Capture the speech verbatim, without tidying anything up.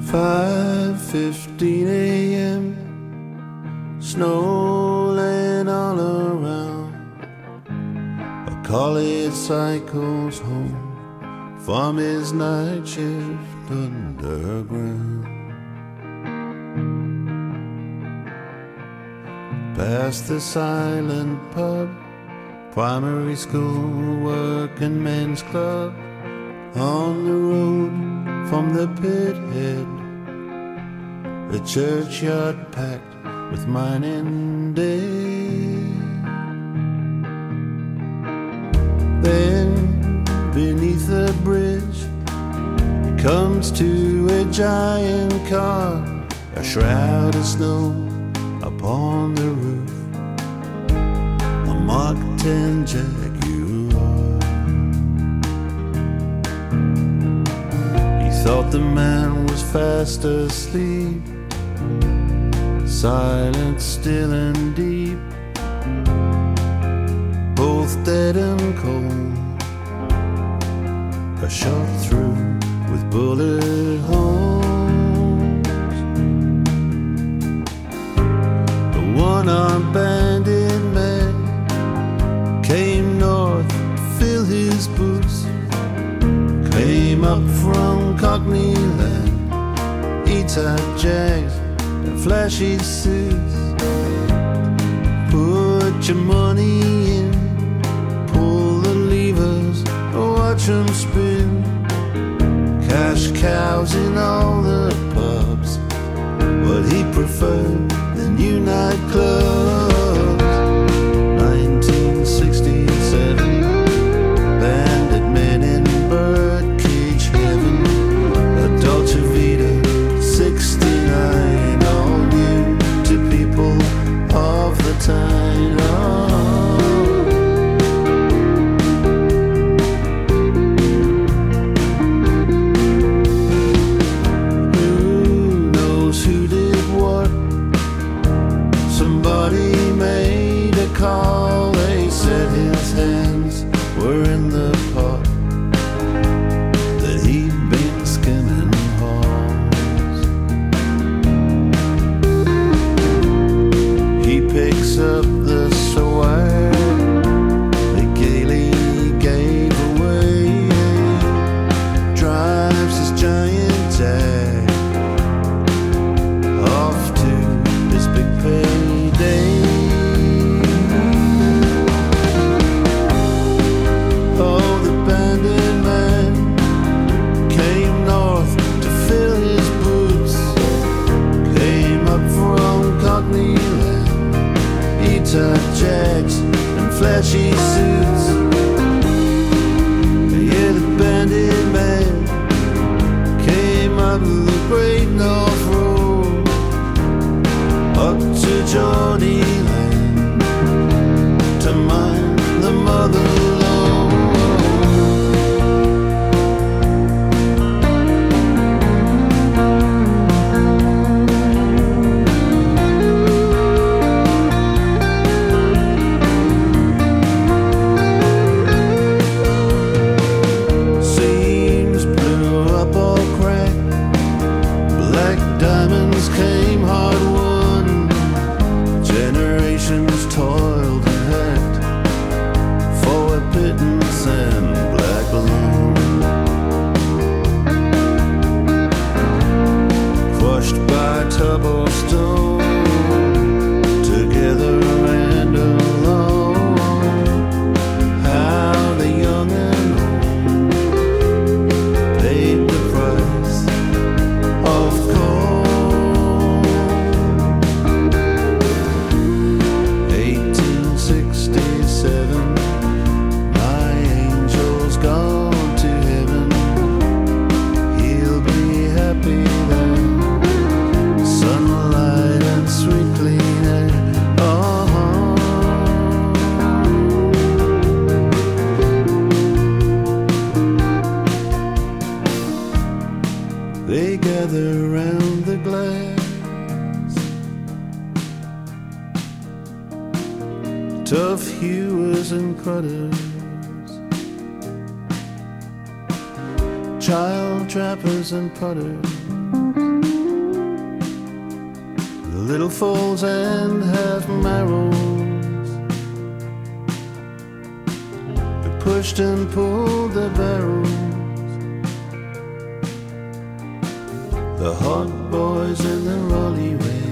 five fifteen a.m. Snow laying all around. A collie cycles home from his night shift underground. Past the silent pub, primary school, working men's club. On the road from the pit head, the churchyard packed with mining day. Then beneath the bridge comes to a giant car, a shroud of snow upon the roof, a Mark ten Jaguar. He thought the man was fast asleep, silent, still and deep, both dead and cold, a shot through with bullet holes. The one-armed bandit man came north to fill his boots, came up from Cockney land, E-type Jags and flashy suits. Put your money in, pull the levers, watch them spin. Cash cows in all the pubs, but he preferred the new nightclubs. nineteen sixty-seven, bandit men in birdcage heaven, a Dolce Vita sixty-nine, all new to people of the time. Oh. Call, they said his hands were in the pot that he'd been skimming halls. He picks up the swag they gaily gave away, drives his giant Jag off to his big payday. E-type Jags and flashy suits. Yeah, the bandit man came up the Great North Road up to Geordie Land to mine the mother lode. Came hard won, generations toiled and hacked for a pittance and black balloon. Crushed by tub or stone, together and alone. How the young and old paid the price of coal. They gather round the glass, tough hewers and cutters, child trappers and putters, little foals and half marrows. They pushed and pulled their barrels. The hot boys in the Raleigh way.